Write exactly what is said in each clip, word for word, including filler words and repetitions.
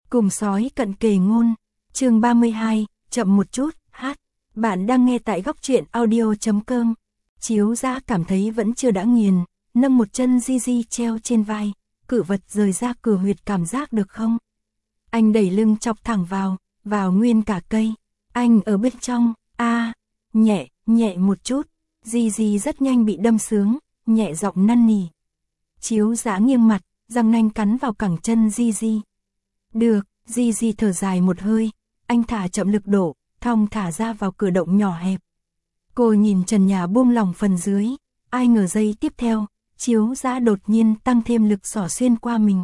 Cùng sói cận kề ngôn, chương ba mươi hai, chậm một chút, hát. Bạn đang nghe tại góc truyện audio chấm com. Chiếu Dã cảm thấy vẫn chưa đã nghiền, nâng một chân Di Di treo trên vai, cự vật rời ra cửa huyệt cảm giác được không? Anh đẩy lưng chọc thẳng vào, vào nguyên cả cây. Anh ở bên trong, a à, nhẹ, nhẹ một chút. Di Di rất nhanh bị đâm sướng, nhẹ giọng năn nỉ. Chiếu Dã nghiêng mặt, răng nanh cắn vào cẳng chân Di Di. Được, Di Di thở dài một hơi, anh thả chậm lực độ, thong thả ra vào cửa động nhỏ hẹp. Cô nhìn trần nhà buông lỏng phần dưới, ai ngờ giây tiếp theo, Chiếu Dã đột nhiên tăng thêm lực xỏ xuyên qua mình.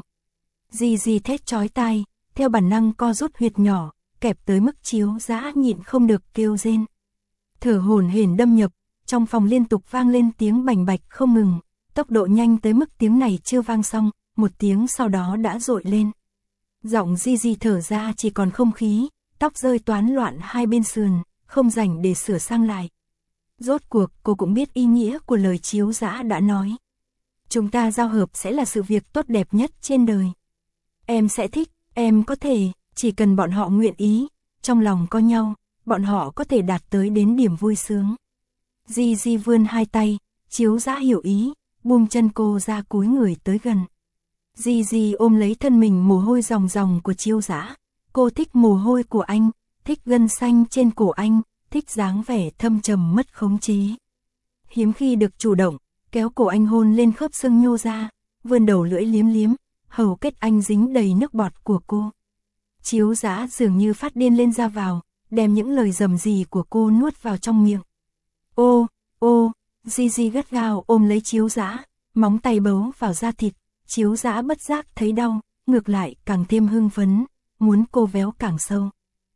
Di Di thét chói tai, theo bản năng co rút huyệt nhỏ, kẹp tới mức Chiếu Dã nhịn không được kêu rên. Thở hổn hển đâm nhập, trong phòng liên tục vang lên tiếng bành bạch không ngừng, tốc độ nhanh tới mức tiếng này chưa vang xong, một tiếng sau đó đã dội lên. Giọng Di Di thở ra chỉ còn không khí, tóc rơi toán loạn hai bên sườn, không rảnh để sửa sang lại. Rốt cuộc cô cũng biết ý nghĩa của lời Chiếu Dã đã nói. Chúng ta giao hợp sẽ là sự việc tốt đẹp nhất trên đời. Em sẽ thích, em có thể, chỉ cần bọn họ nguyện ý, trong lòng có nhau, bọn họ có thể đạt tới đến điểm vui sướng. Di Di vươn hai tay, Chiếu Dã hiểu ý, buông chân cô ra cúi người tới gần. Di Di ôm lấy thân mình mồ hôi ròng ròng của Chiếu Dã. Cô thích mồ hôi của anh, thích gân xanh trên cổ anh, thích dáng vẻ thâm trầm mất khống chế. Hiếm khi được chủ động, kéo cổ anh hôn lên khớp xương nhô ra, vươn đầu lưỡi liếm liếm, hầu kết anh dính đầy nước bọt của cô. Chiếu Dã dường như phát điên lên ra vào, đem những lời rầm rì của cô nuốt vào trong miệng. Ô, ô, Di Di gắt gao ôm lấy Chiếu Dã, móng tay bấu vào da thịt. Chiếu Dã bất giác thấy đau, ngược lại càng thêm hưng phấn, muốn cô véo càng sâu.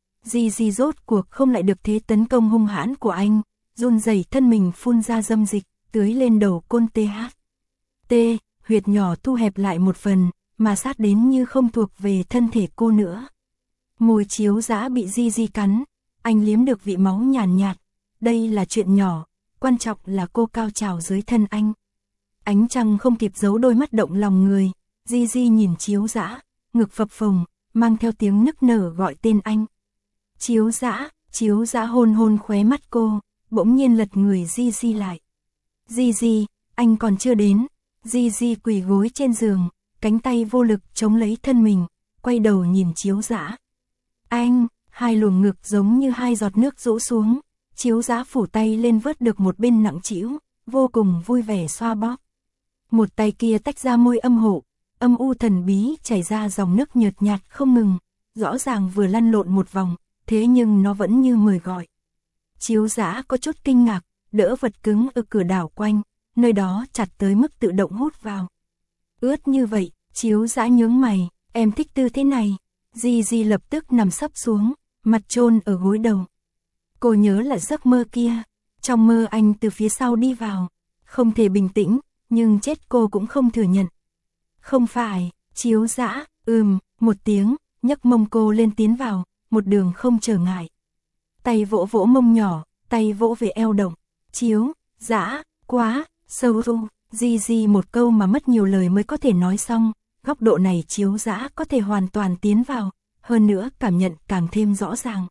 Di Di rốt cuộc không lại được thế tấn công hung hãn của anh, run rẩy thân mình phun ra dâm dịch, tưới lên đầu côn tê hát. T, huyệt nhỏ thu hẹp lại một phần, mà sát đến như không thuộc về thân thể cô nữa. Môi Chiếu Dã bị Di Di cắn, anh liếm được vị máu nhàn nhạt, đây là chuyện nhỏ, quan trọng là cô cao trào dưới thân anh. Ánh trăng không kịp giấu đôi mắt động lòng người, Di Di nhìn Chiếu Dã, ngực phập phồng, mang theo tiếng nức nở gọi tên anh. Chiếu Dã, Chiếu Dã hôn hôn khóe mắt cô, bỗng nhiên lật người Di Di lại. Di Di, anh còn chưa đến. Di Di quỳ gối trên giường, cánh tay vô lực chống lấy thân mình, quay đầu nhìn Chiếu Dã. Anh, hai luồng ngực giống như hai giọt nước rũ xuống, Chiếu Dã phủ tay lên vớt được một bên nặng trĩu, vô cùng vui vẻ xoa bóp. Một tay kia tách ra môi âm hộ, âm u thần bí chảy ra dòng nước nhợt nhạt không ngừng, rõ ràng vừa lăn lộn một vòng, thế nhưng nó vẫn như mời gọi. Chiếu Dã có chút kinh ngạc, đỡ vật cứng ở cửa đảo quanh, nơi đó chặt tới mức tự động hút vào. Ướt như vậy, Chiếu Dã nhướng mày, em thích tư thế này. Di Di lập tức nằm sấp xuống, mặt chôn ở gối đầu. Cô nhớ là giấc mơ kia, trong mơ anh từ phía sau đi vào, không thể bình tĩnh, nhưng chết cô cũng không thừa nhận. Không phải, Chiếu Dã, ừm, một tiếng, nhấc mông cô lên tiến vào, một đường không trở ngại. Tay vỗ vỗ mông nhỏ, tay vỗ về eo động. Chiếu Dã, quá, sâu ru, Di Di một câu mà mất nhiều lời mới có thể nói xong, góc độ này Chiếu Dã có thể hoàn toàn tiến vào, hơn nữa cảm nhận càng thêm rõ ràng.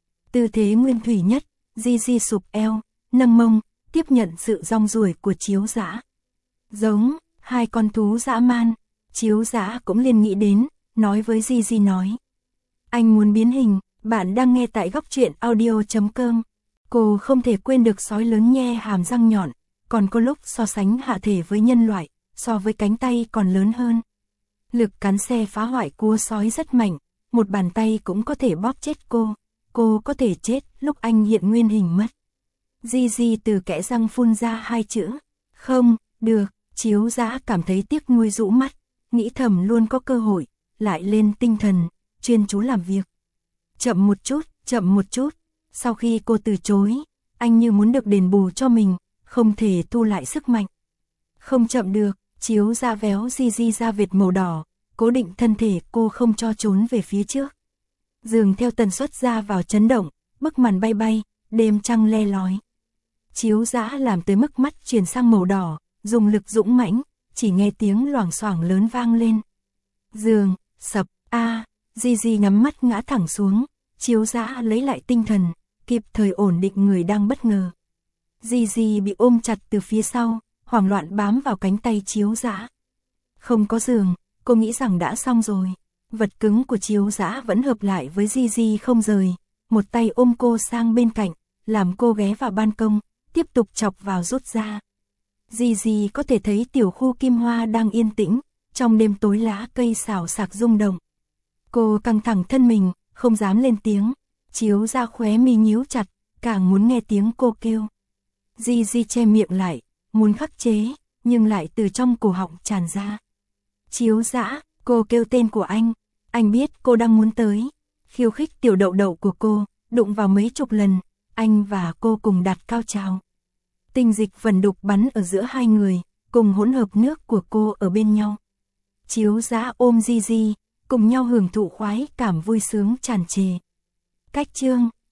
Tư thế nguyên thủy nhất, Di Di sụp eo, nâng mông, tiếp nhận sự rong ruổi của Chiếu Dã. Giống hai con thú dã man, Chiếu Dã cũng liền nghĩ đến, nói với Di Di nói. Anh muốn biến hình, bạn đang nghe tại góc truyện audio chấm com. Cô không thể quên được sói lớn nhe hàm răng nhọn, còn có lúc so sánh hạ thể với nhân loại, so với cánh tay còn lớn hơn. Lực cắn xe phá hoại của sói rất mạnh, một bàn tay cũng có thể bóp chết cô, cô có thể chết lúc anh hiện nguyên hình mất. Di Di từ kẽ răng phun ra hai chữ, không, được. Chiếu Dã cảm thấy tiếc nuối rũ mắt, nghĩ thầm luôn có cơ hội, lại lên tinh thần, chuyên chú làm việc. Chậm một chút, chậm một chút, sau khi cô từ chối, anh như muốn được đền bù cho mình, không thể thu lại sức mạnh. Không chậm được, Chiếu Dã véo Di Di ra vệt màu đỏ, cố định thân thể cô không cho trốn về phía trước. Giường theo tần suất ra vào chấn động, bức màn bay bay, đêm trăng le lói. Chiếu Dã làm tới mức mắt chuyển sang màu đỏ, dùng lực dũng mãnh, chỉ nghe tiếng loảng xoảng lớn vang lên. Giường, sập, a, Di Di nhắm mắt ngã thẳng xuống, Chiếu Dã lấy lại tinh thần, kịp thời ổn định người đang bất ngờ. Di Di bị ôm chặt từ phía sau, hoảng loạn bám vào cánh tay Chiếu Dã. Không có giường, cô nghĩ rằng đã xong rồi. Vật cứng của Chiếu Dã vẫn hợp lại với Di Di không rời, một tay ôm cô sang bên cạnh, làm cô ghé vào ban công, tiếp tục chọc vào rút ra. Di Di có thể thấy tiểu khu Kim Hoa đang yên tĩnh, trong đêm tối lá cây xào xạc rung động. Cô căng thẳng thân mình, không dám lên tiếng, Chiếu Dã khóe mi nhíu chặt, càng muốn nghe tiếng cô kêu. Di Di che miệng lại, muốn khắc chế, nhưng lại từ trong cổ họng tràn ra. Chiếu Dã, cô kêu tên của anh, anh biết cô đang muốn tới. Khiêu khích tiểu đậu đậu của cô, đụng vào mấy chục lần, anh và cô cùng đạt cao trào. Tinh dịch vẩn đục bắn ở giữa hai người, cùng hỗn hợp nước của cô ở bên nhau. Chiếu Dã ôm Di Di, cùng nhau hưởng thụ khoái cảm vui sướng tràn trề. Cách chương